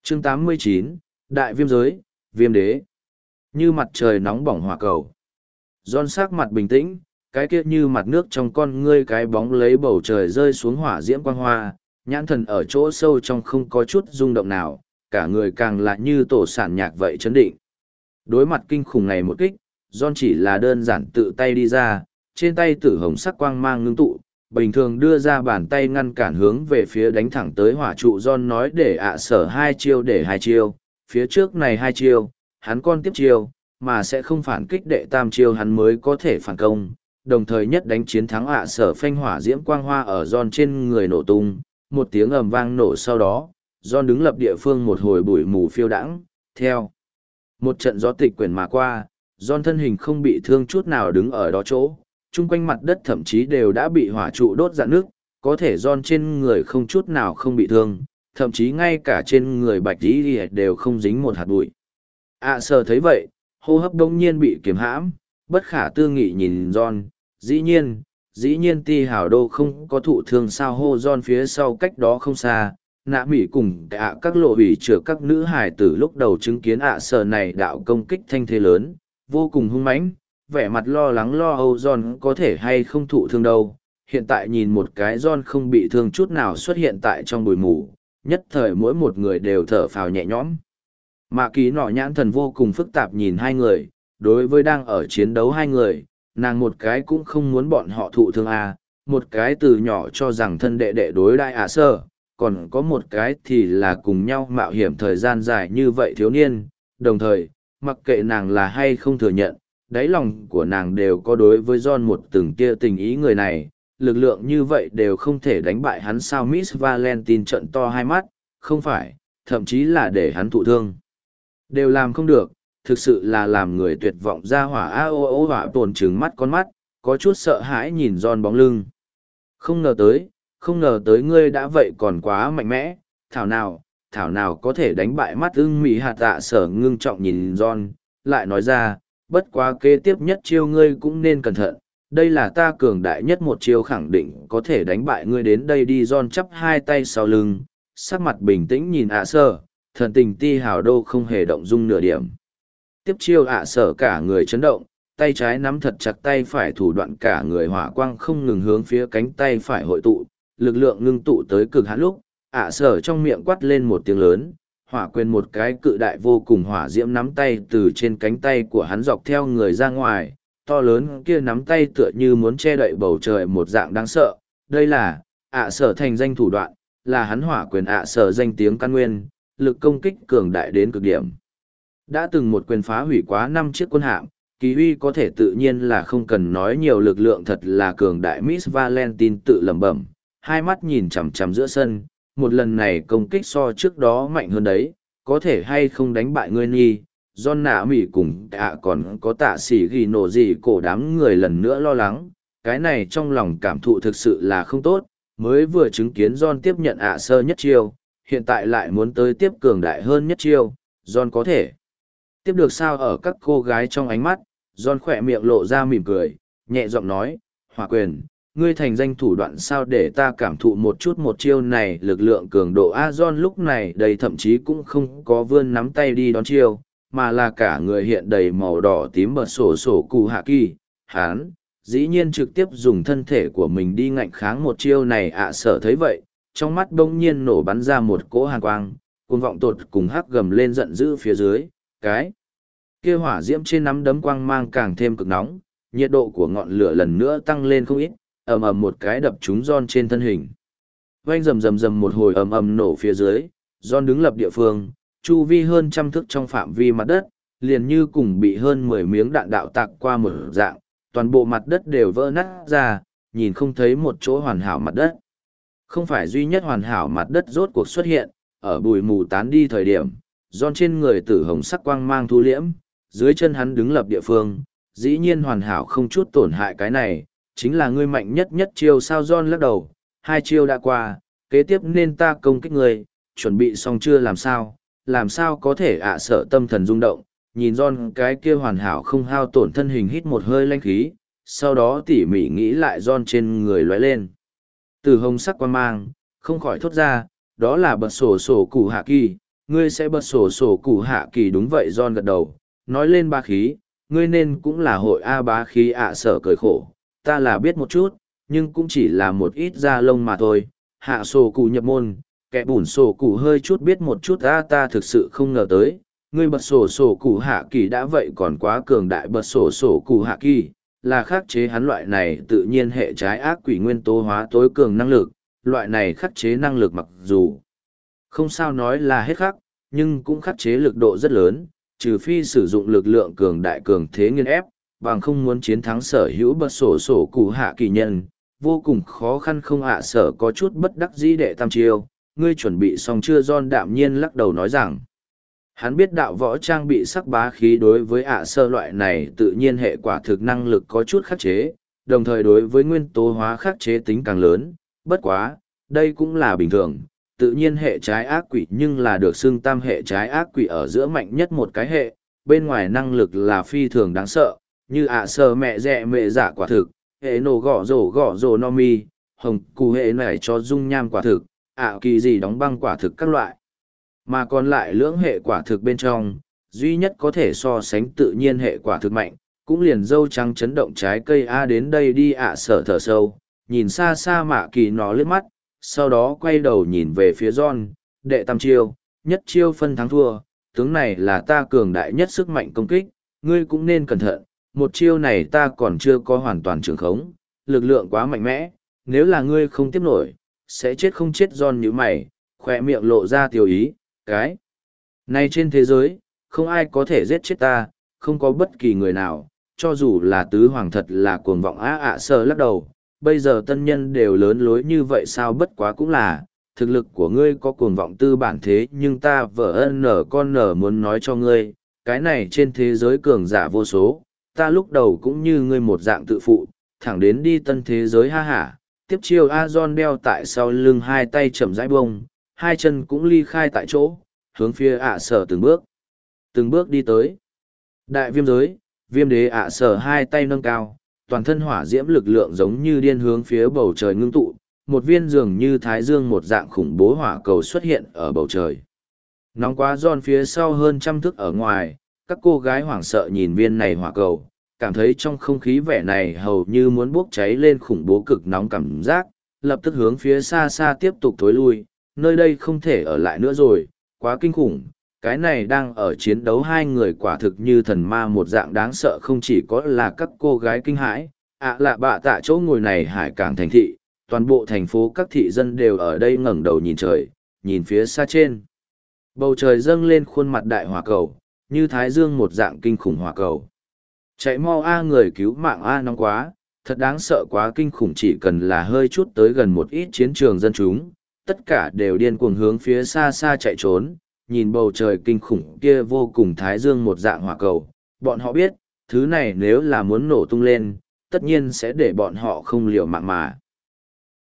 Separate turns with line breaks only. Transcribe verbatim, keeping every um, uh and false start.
chương tám mươi chín, Đại viêm giới, viêm đế. Như mặt trời nóng bỏng hỏa cầu. John sắc mặt bình tĩnh, cái kia như mặt nước trong con ngươi cái bóng lấy bầu trời rơi xuống hỏa diễm quang hoa, nhãn thần ở chỗ sâu trong không có chút rung động nào, cả người càng là như tổ sản nhạc vậy chấn định. Đối mặt kinh khủng này một kích, John chỉ là đơn giản tự tay đi ra, trên tay tử hồng sắc quang mang ngưng tụ, bình thường đưa ra bàn tay ngăn cản hướng về phía đánh thẳng tới hỏa trụ. John nói để ạ sở hai chiêu để hai chiêu, phía trước này hai chiêu, hắn con tiếp chiêu, mà sẽ không phản kích đệ tam chiêu hắn mới có thể phản công, đồng thời nhất đánh chiến thắng ạ sở phanh hỏa diễm quang hoa ở John trên người nổ tung, một tiếng ầm vang nổ sau đó, John đứng lập địa phương một hồi bụi mù phiêu đãng, theo một trận gió tịch quyển mà qua, John thân hình không bị thương chút nào đứng ở đó chỗ, chung quanh mặt đất thậm chí đều đã bị hỏa trụ đốt rạn nước, có thể John trên người không chút nào không bị thương, thậm chí ngay cả trên người bạch tí đều không dính một hạt bụi. ạ sở thấy vậy, hô hấp đông nhiên bị kiềm hãm, bất khả tư nghị nhìn John, dĩ nhiên, dĩ nhiên ti hào đô không có thụ thương sao hô John phía sau cách đó không xa, nạ mỉ cùng ạ các lộ hủy chữa các nữ hài tử lúc đầu chứng kiến ạ sở này đạo công kích thanh thế lớn, vô cùng hung mãnh, vẻ mặt lo lắng lo âu John có thể hay không thụ thương đâu, hiện tại nhìn một cái John không bị thương chút nào xuất hiện tại trong bụi mù, nhất thời mỗi một người đều thở phào nhẹ nhõm. Mạ Kỳ nọ nhãn thần vô cùng phức tạp nhìn hai người, đối với đang ở chiến đấu hai người, nàng một cái cũng không muốn bọn họ thụ thương à, một cái từ nhỏ cho rằng thân đệ đệ đối đại ạ sơ, còn có một cái thì là cùng nhau mạo hiểm thời gian dài như vậy thiếu niên, đồng thời, mặc kệ nàng là hay không thừa nhận, đáy lòng của nàng đều có đối với John một từng tia tình ý người này, lực lượng như vậy đều không thể đánh bại hắn sao. Miss Valentine trận to hai mắt, không phải, thậm chí là để hắn thụ thương. Đều làm không được, thực sự là làm người tuyệt vọng ra hỏa a ô ô hỏa tồn trừng mắt con mắt, có chút sợ hãi nhìn John bóng lưng. Không ngờ tới, không ngờ tới ngươi đã vậy còn quá mạnh mẽ, thảo nào, thảo nào có thể đánh bại mắt ưng mỹ hạt tạ sở ngưng trọng nhìn John, lại nói ra, bất quá kế tiếp nhất chiêu ngươi cũng nên cẩn thận, đây là ta cường đại nhất một chiêu khẳng định có thể đánh bại ngươi đến đây đi. John chắp hai tay sau lưng, sắc mặt bình tĩnh nhìn ạ sở, thần tình ti hào đô không hề động dung nửa điểm. Tiếp chiêu ạ sở cả người chấn động, tay trái nắm thật chặt tay phải thủ đoạn cả người hỏa quang không ngừng hướng phía cánh tay phải hội tụ, lực lượng ngưng tụ tới cực hạn lúc, ạ sở trong miệng quát lên một tiếng lớn, hỏa quyền một cái cự đại vô cùng hỏa diễm nắm tay từ trên cánh tay của hắn dọc theo người ra ngoài, to lớn kia nắm tay tựa như muốn che đậy bầu trời một dạng đáng sợ. Đây là ạ sở thành danh thủ đoạn, là hắn hỏa quyền ạ sở danh tiếng căn nguyên, lực công kích cường đại đến cực điểm. Đã từng một quyền phá hủy quá năm chiếc quân hạm, kỳ uy có thể tự nhiên là không cần nói nhiều, lực lượng thật là cường đại. Miss Valentine tự lẩm bẩm, hai mắt nhìn chằm chằm giữa sân, một lần này công kích so trước đó mạnh hơn đấy, có thể hay không đánh bại ngươi nhi. John nạ mỉ cùng ạ còn có tạ sĩ ghi nổ gì cổ đám người lần nữa lo lắng, cái này trong lòng cảm thụ thực sự là không tốt, mới vừa chứng kiến John tiếp nhận ạ sơ nhất chiêu, hiện tại lại muốn tới tiếp cường đại hơn nhất chiêu, John có thể tiếp được sao? Ở các cô gái trong ánh mắt, John khỏe miệng lộ ra mỉm cười, nhẹ giọng nói, hỏa quyền, ngươi thành danh thủ đoạn sao để ta cảm thụ một chút một chiêu này lực lượng cường độ. A John lúc này đây thậm chí cũng không có vươn nắm tay đi đón chiêu, mà là cả người hiện đầy màu đỏ tím bật sổ sổ cụ hạ kỳ, hán, dĩ nhiên trực tiếp dùng thân thể của mình đi ngạnh kháng một chiêu này. ạ sở thấy vậy, trong mắt đông nhiên nổ bắn ra một cỗ hàn quang, cuồng vọng tột cùng hắc gầm lên giận dữ phía dưới, cái kia hỏa diễm trên nắm đấm quang mang càng thêm cực nóng, nhiệt độ của ngọn lửa lần nữa tăng lên không ít, ầm ầm một cái đập trúng John trên thân hình. Oanh rầm rầm rầm một hồi ầm ầm nổ phía dưới, John đứng lập địa phương, chu vi hơn trăm thước trong phạm vi mặt đất, liền như cùng bị hơn mười miếng đạn đạo tạc qua một dạng, toàn bộ mặt đất đều vỡ nát ra, nhìn không thấy một chỗ hoàn hảo mặt đất. Không phải duy nhất hoàn hảo mặt đất rốt cuộc xuất hiện, ở bụi mù tán đi thời điểm, John trên người tử hồng sắc quang mang thu liễm, dưới chân hắn đứng lập địa phương, dĩ nhiên hoàn hảo không chút tổn hại. Cái này, chính là ngươi mạnh nhất nhất chiêu sao? John lắc đầu, hai chiêu đã qua, kế tiếp nên ta công kích ngươi, chuẩn bị xong chưa? Làm sao, làm sao có thể ạ sợ tâm thần rung động, nhìn John cái kia hoàn hảo không hao tổn thân hình hít một hơi lanh khí, sau đó tỉ mỉ nghĩ lại John trên người lóe lên. Từ hồng sắc quang mang, không khỏi thốt ra, đó là bật sổ sổ cụ hạ kỳ, ngươi sẽ bật sổ sổ cụ hạ kỳ. Đúng vậy, John gật đầu, nói lên bá khí, ngươi nên cũng là hội A bá khí ạ sở cười khổ, ta là biết một chút, nhưng cũng chỉ là một ít da lông mà thôi. Hạ sổ cụ nhập môn, kẻ bùn sổ cụ hơi chút biết một chút ta ta thực sự không ngờ tới, ngươi bật sổ sổ cụ hạ kỳ đã vậy còn quá cường đại. Bật sổ sổ cụ hạ kỳ là khắc chế hắn loại này tự nhiên hệ trái ác quỷ nguyên tố hóa tối cường năng lực. Loại này khắc chế năng lực mặc dù không sao nói là hết khắc, nhưng cũng khắc chế lực độ rất lớn, trừ phi sử dụng lực lượng cường đại cường thế nghiên ép, bằng không muốn chiến thắng sở hữu bật sổ sổ cụ hạ kỳ nhân, vô cùng khó khăn. Không ạ sở có chút bất đắc dĩ. Đệ tam chiêu, ngươi chuẩn bị xong chưa? John đạm nhiên lắc đầu nói rằng, hắn biết đạo võ trang bị sắc bá khí đối với ạ sơ loại này tự nhiên hệ quả thực năng lực có chút khắc chế, đồng thời đối với nguyên tố hóa khắc chế tính càng lớn. Bất quá, đây cũng là bình thường, tự nhiên hệ trái ác quỷ nhưng là được xưng tam hệ trái ác quỷ ở giữa mạnh nhất một cái hệ, bên ngoài năng lực là phi thường đáng sợ, như ạ sơ mẹ rẹ mẹ giả quả thực, hệ nổ gõ rổ gõ rổ no mi, hồng cù hệ này cho dung nham quả thực, ạ kỳ gì đóng băng quả thực các loại. Mà còn lại lưỡng hệ quả thực bên trong, duy nhất có thể so sánh tự nhiên hệ quả thực mạnh, cũng liền dâu trắng chấn động trái cây. A đến đây đi. ạ sở thở sâu, nhìn xa xa mạ kỳ nó lướt mắt, sau đó quay đầu nhìn về phía John. Đệ tam chiêu, nhất chiêu phân thắng thua, tướng này là ta cường đại nhất sức mạnh công kích, ngươi cũng nên cẩn thận, một chiêu này ta còn chưa có hoàn toàn trường khống, lực lượng quá mạnh mẽ, nếu là ngươi không tiếp nổi, sẽ chết không chết. John như mày, khoe miệng lộ ra tiêu ý, cái này trên thế giới, không ai có thể giết chết ta, không có bất kỳ người nào, cho dù là tứ hoàng thật là cuồng vọng. á ạ sơ lắc đầu, bây giờ tân nhân đều lớn lối như vậy sao? Bất quá cũng là, thực lực của ngươi có cuồng vọng tư bản thế, nhưng ta vợ ân nở con nở muốn nói cho ngươi, cái này trên thế giới cường giả vô số, ta lúc đầu cũng như ngươi một dạng tự phụ, thẳng đến đi tân thế giới ha hả. Tiếp chiêu A John đeo tại sau lưng, hai tay chậm rãi bông, hai chân cũng ly khai tại chỗ, hướng phía ạ sở từng bước, từng bước đi tới. Đại viêm giới, viêm đế ạ sở hai tay nâng cao, toàn thân hỏa diễm lực lượng giống như điên hướng phía bầu trời ngưng tụ, một viên dường như thái dương một dạng khủng bố hỏa cầu xuất hiện ở bầu trời. Nóng quá. Giòn phía sau hơn trăm thước ở ngoài, các cô gái hoảng sợ nhìn viên này hỏa cầu, cảm thấy trong không khí vẻ này hầu như muốn bốc cháy lên khủng bố cực nóng cảm giác, lập tức hướng phía xa xa tiếp tục thối lui, nơi đây không thể ở lại nữa rồi, quá kinh khủng. Cái này đang ở chiến đấu hai người quả thực như thần ma một dạng đáng sợ, không chỉ có là các cô gái kinh hãi, ạ lạ bạ tạ chỗ ngồi này hải cảng thành thị, toàn bộ thành phố các thị dân đều ở đây ngẩng đầu nhìn trời, nhìn phía xa trên. Bầu trời dâng lên khuôn mặt đại hỏa cầu, như thái dương một dạng kinh khủng hỏa cầu. Chạy mau A, người cứu mạng A, nóng quá, thật đáng sợ quá kinh khủng, chỉ cần là hơi chút tới gần một ít chiến trường dân chúng, tất cả đều điên cuồng hướng phía xa xa chạy trốn, nhìn bầu trời kinh khủng kia vô cùng thái dương một dạng hỏa cầu. Bọn họ biết, thứ này nếu là muốn nổ tung lên, tất nhiên sẽ để bọn họ không liều mạng mà.